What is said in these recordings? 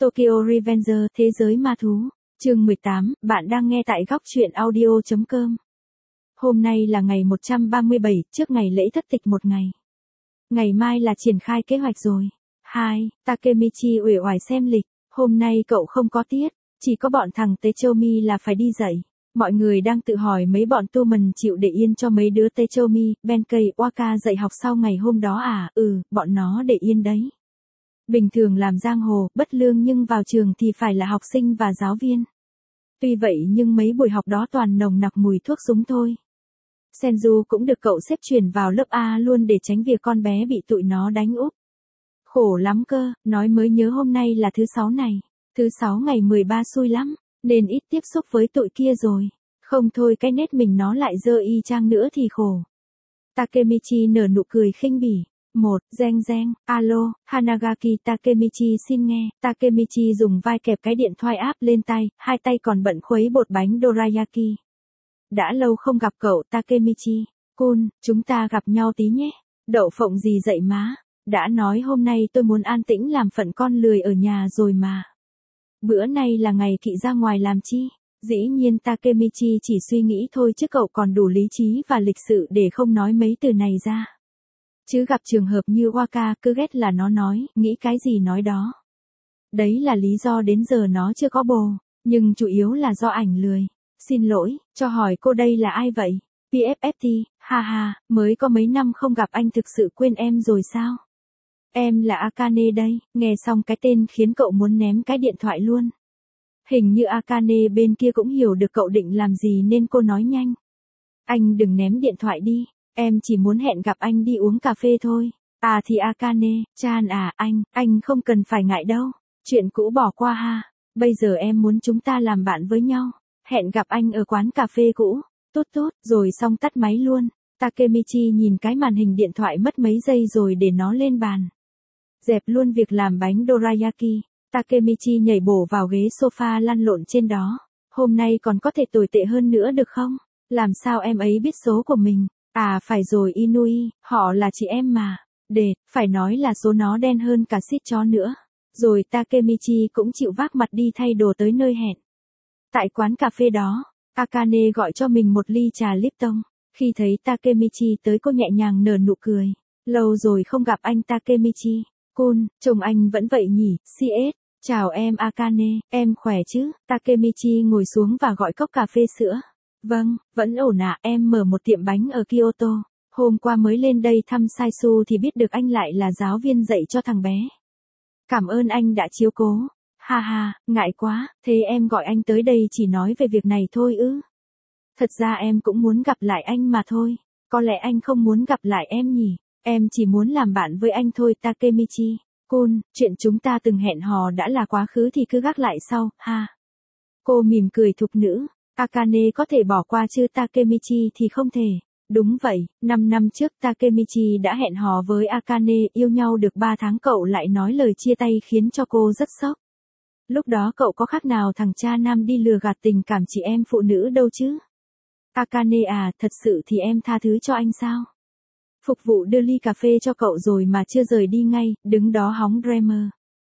Tokyo Revenger, Thế giới ma thú. Chương 18, bạn đang nghe tại góc truyện audio.com. Hôm nay là ngày 137, trước ngày lễ thất tịch một ngày. Ngày mai là triển khai kế hoạch rồi. 2. Takemichi uể oải xem lịch. Hôm nay cậu không có tiết, chỉ có bọn thằng Techomi là phải đi dạy. Mọi người đang tự hỏi mấy bọn tu mần chịu để yên cho mấy đứa Techomi, Benkei, Waka dạy học sau ngày hôm đó à? Bọn nó để yên đấy. Bình thường làm giang hồ, bất lương nhưng vào trường thì phải là học sinh và giáo viên. Tuy vậy nhưng mấy buổi học đó toàn nồng nặc mùi thuốc súng thôi. Senju cũng được cậu xếp chuyển vào lớp A luôn để tránh việc con bé bị tụi nó đánh úp. Khổ lắm cơ, nói mới nhớ hôm nay là thứ 6 này. Thứ 6 ngày 13 xui lắm, nên ít tiếp xúc với tụi kia rồi. Không thôi cái nét mình nó lại dơ y chang nữa thì khổ. Takemichi nở nụ cười khinh bỉ. Reng, alo, Hanagaki Takemichi xin nghe. Takemichi dùng vai kẹp cái điện thoại áp lên tay, hai tay còn bận khuấy bột bánh dorayaki. Đã lâu không gặp cậu Takemichi. Kun, chúng ta gặp nhau tí nhé. Đậu phộng gì dậy má. Đã nói hôm nay tôi muốn an tĩnh làm phận con lười ở nhà rồi mà. Bữa nay là ngày kỵ ra ngoài làm chi? Dĩ nhiên Takemichi chỉ suy nghĩ thôi chứ cậu còn đủ lý trí và lịch sự để không nói mấy từ này ra. Chứ gặp trường hợp như Waka cứ ghét là nó nói, nghĩ cái gì nói đó. Đấy là lý do đến giờ nó chưa có bồ, nhưng chủ yếu là do ảnh lười. Xin lỗi, cho hỏi cô đây là ai vậy? PFFT, ha, mới có mấy năm không gặp anh thực sự quên em rồi sao? Em là Akane đây, nghe xong cái tên khiến cậu muốn ném cái điện thoại luôn. Hình như Akane bên kia cũng hiểu được cậu định làm gì nên cô nói nhanh. Anh đừng ném điện thoại đi, em chỉ muốn hẹn gặp anh đi uống cà phê thôi. À thì Akane, Chan à, anh không cần phải ngại đâu, chuyện cũ bỏ qua ha, bây giờ em muốn chúng ta làm bạn với nhau. Hẹn gặp anh ở quán cà phê cũ, tốt, rồi xong tắt máy luôn. Takemichi nhìn cái màn hình điện thoại mất mấy giây rồi để nó lên bàn. Dẹp luôn việc làm bánh dorayaki. Takemichi nhảy bổ vào ghế sofa lăn lộn trên đó. Hôm nay còn có thể tồi tệ hơn nữa được không? Làm sao em ấy biết số của mình? À phải rồi Inui, họ là chị em mà. Phải nói là số nó đen hơn cả xít chó nữa. Rồi Takemichi cũng chịu vác mặt đi thay đồ tới nơi hẹn. Tại quán cà phê đó, Akane gọi cho mình một ly trà Lipton. Khi thấy Takemichi tới cô nhẹ nhàng nở nụ cười. Lâu rồi không gặp anh Takemichi. Kun, chồng anh vẫn vậy nhỉ, CS. Chào em Akane, em khỏe chứ? Takemichi ngồi xuống và gọi cốc cà phê sữa. Vâng, vẫn ổn ạ, em mở một tiệm bánh ở Kyoto. Hôm qua mới lên đây thăm Saisu thì biết được anh lại là giáo viên dạy cho thằng bé. Cảm ơn anh đã chiếu cố. Ha, ngại quá, thế em gọi anh tới đây chỉ nói về việc này thôi ư? Thật ra em cũng muốn gặp lại anh mà thôi. Có lẽ anh không muốn gặp lại em nhỉ? Em chỉ muốn làm bạn với anh thôi Takemichi. Kun, chuyện chúng ta từng hẹn hò đã là quá khứ thì cứ gác lại sau, ha. Cô mỉm cười thục nữ. Akane có thể bỏ qua chứ Takemichi thì không thể. Đúng vậy, 5 năm trước Takemichi đã hẹn hò với Akane, yêu nhau được 3 tháng cậu lại nói lời chia tay khiến cho cô rất sốc. Lúc đó cậu có khác nào thằng cha nam đi lừa gạt tình cảm chị em phụ nữ đâu chứ. Akane à, thật sự thì em tha thứ cho anh sao? Phục vụ đưa ly cà phê cho cậu rồi mà chưa rời đi ngay, đứng đó hóng Dreamer.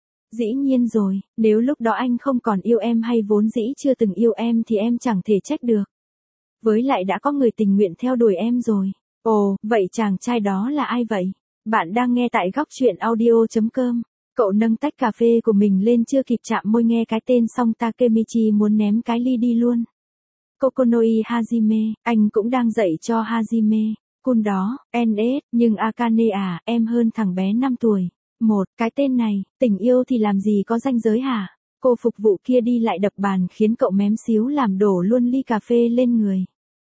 Dĩ nhiên rồi, nếu lúc đó anh không còn yêu em hay vốn dĩ chưa từng yêu em thì em chẳng thể trách được. Với lại đã có người tình nguyện theo đuổi em rồi. Ồ, vậy chàng trai đó là ai vậy? Bạn đang nghe tại góc truyện audio.com. Cậu nâng tách cà phê của mình lên chưa kịp chạm môi nghe cái tên xong Takemichi muốn ném cái ly đi luôn. Kokonoi Hajime, anh cũng đang dạy cho Hajime. Kun đó, NS, nhưng Akane à, em hơn thằng bé 5 tuổi. Cái tên này, tình yêu thì làm gì có ranh giới hả? Cô phục vụ kia đi lại đập bàn khiến cậu mém xíu làm đổ luôn ly cà phê lên người.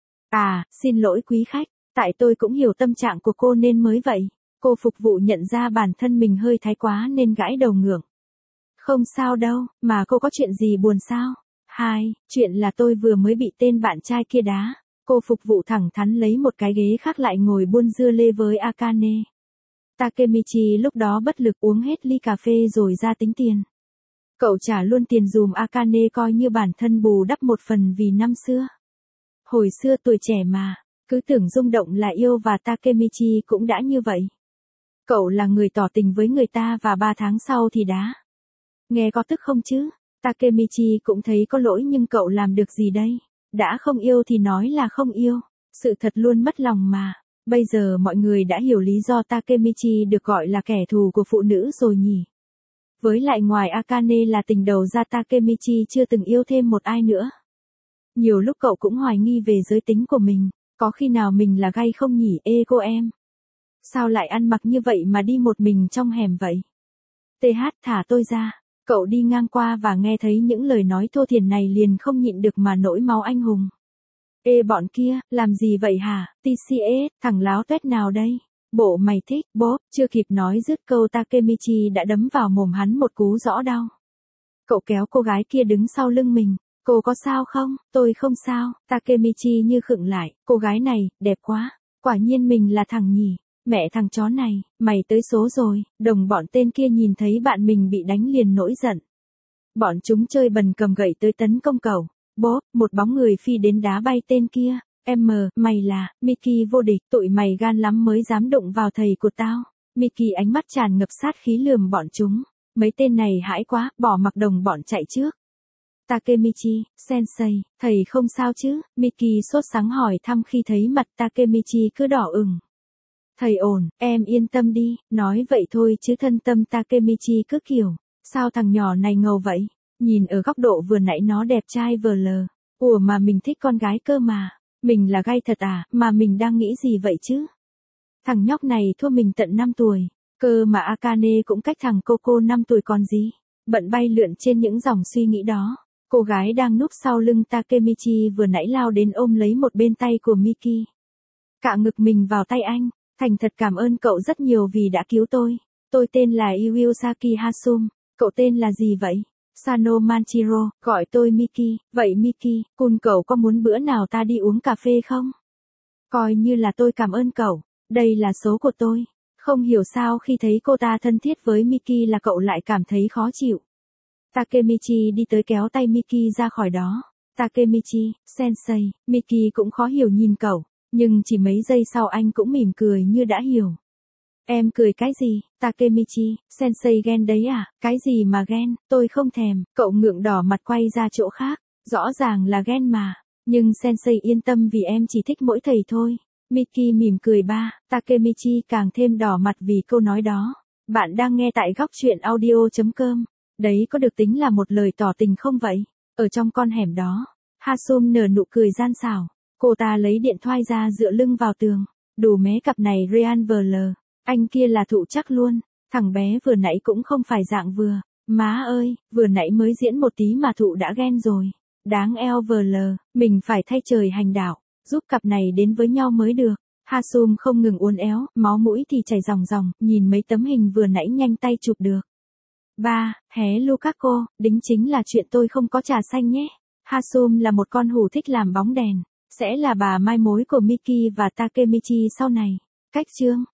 À, xin lỗi quý khách, tại tôi cũng hiểu tâm trạng của cô nên mới vậy. Cô phục vụ nhận ra bản thân mình hơi thái quá nên gãi đầu ngượng. Không sao đâu, mà cô có chuyện gì buồn sao? Chuyện là tôi vừa mới bị tên bạn trai kia đá. Cô phục vụ thẳng thắn lấy một cái ghế khác lại ngồi buôn dưa lê với Akane. Takemichi lúc đó bất lực uống hết ly cà phê rồi ra tính tiền. Cậu trả luôn tiền dùm Akane coi như bản thân bù đắp một phần vì năm xưa. Hồi xưa tuổi trẻ mà, cứ tưởng rung động là yêu và Takemichi cũng đã như vậy. Cậu là người tỏ tình với người ta và 3 tháng sau thì đá. Nghe có tức không chứ? Takemichi cũng thấy có lỗi nhưng cậu làm được gì đây? Đã không yêu thì nói là không yêu. Sự thật luôn mất lòng mà. Bây giờ mọi người đã hiểu lý do Takemichi được gọi là kẻ thù của phụ nữ rồi nhỉ? Với lại ngoài Akane là tình đầu ra, Takemichi chưa từng yêu thêm một ai nữa. Nhiều lúc cậu cũng hoài nghi về giới tính của mình. Có khi nào mình là gay không nhỉ? Ê cô em. Sao lại ăn mặc như vậy mà đi một mình trong hẻm vậy? TH, thả tôi ra. Cậu đi ngang qua và nghe thấy những lời nói thô thiển này liền không nhịn được mà nổi máu anh hùng. Ê bọn kia, làm gì vậy hả? TCS, thằng láo tuét nào đây? Bộ mày thích, bốp, chưa kịp nói dứt câu Takemichi đã đấm vào mồm hắn một cú rõ đau. Cậu kéo cô gái kia đứng sau lưng mình. Cô có sao không? Tôi không sao. Takemichi như khựng lại. Cô gái này, đẹp quá. Quả nhiên mình là thằng nhỉ. Mẹ thằng chó này, mày tới số rồi. Đồng bọn tên kia nhìn thấy bạn mình bị đánh liền nổi giận. Bọn chúng chơi bần cầm gậy tới tấn công cậu. Bốp, một bóng người phi đến đá bay tên kia. Mày là, Mickey vô địch, tụi mày gan lắm mới dám đụng vào thầy của tao. Mickey ánh mắt tràn ngập sát khí lườm bọn chúng. Mấy tên này hãi quá, bỏ mặc đồng bọn chạy trước. Takemichi, sensei, thầy không sao chứ? Mickey sốt sắng hỏi thăm khi thấy mặt Takemichi cứ đỏ ửng. Thầy ổn, em yên tâm đi, nói vậy thôi chứ thân tâm Takemichi cứ kiểu, sao thằng nhỏ này ngầu vậy? Nhìn ở góc độ vừa nãy nó đẹp trai vờ lờ. Ủa mà mình thích con gái cơ mà. Mình là gay thật à, mà mình đang nghĩ gì vậy chứ? Thằng nhóc này thua mình tận 5 tuổi. Cơ mà Akane cũng cách thằng Coco 5 tuổi còn gì. Bận bay lượn trên những dòng suy nghĩ đó. Cô gái đang núp sau lưng Takemichi vừa nãy lao đến ôm lấy một bên tay của Miki. Cạ ngực mình vào tay anh. Thành thật cảm ơn cậu rất nhiều vì đã cứu tôi. Tôi tên là Iwasaki Hasum. Cậu tên là gì vậy? Sano Manchiro, gọi tôi Miki. Vậy Miki, cun cậu có muốn bữa nào ta đi uống cà phê không? Coi như là tôi cảm ơn cậu. Đây là số của tôi. Không hiểu sao khi thấy cô ta thân thiết với Miki là cậu lại cảm thấy khó chịu. Takemichi đi tới kéo tay Miki ra khỏi đó. Takemichi, sensei, Miki cũng khó hiểu nhìn cậu. Nhưng chỉ mấy giây sau anh cũng mỉm cười như đã hiểu. Em cười cái gì? Takemichi, sensei ghen đấy à? Cái gì mà ghen? Tôi không thèm. Cậu ngượng đỏ mặt quay ra chỗ khác. Rõ ràng là ghen mà. Nhưng sensei yên tâm vì em chỉ thích mỗi thầy thôi. Miki mỉm cười ba. Takemichi càng thêm đỏ mặt vì câu nói đó. Bạn đang nghe tại góc truyện audio.com. Đấy có được tính là một lời tỏ tình không vậy? Ở trong con hẻm đó, Hasum nở nụ cười gian xảo. Cô ta lấy điện thoại ra dựa lưng vào tường. Đủ mé cặp này Real VL. Anh kia là thụ chắc luôn. Thằng bé vừa nãy cũng không phải dạng vừa. Má ơi, vừa nãy mới diễn một tí mà thụ đã ghen rồi. Đáng eo VL, mình phải thay trời hành đạo, giúp cặp này đến với nhau mới được. Hasum không ngừng uốn éo, máu mũi thì chảy ròng ròng, nhìn mấy tấm hình vừa nãy nhanh tay chụp được. 3. Hé Lukaku, đính chính là chuyện tôi không có trà xanh nhé. Hasum là một con hủ thích làm bóng đèn. Sẽ là bà mai mối của Miki và Takemichi sau này. Cách chương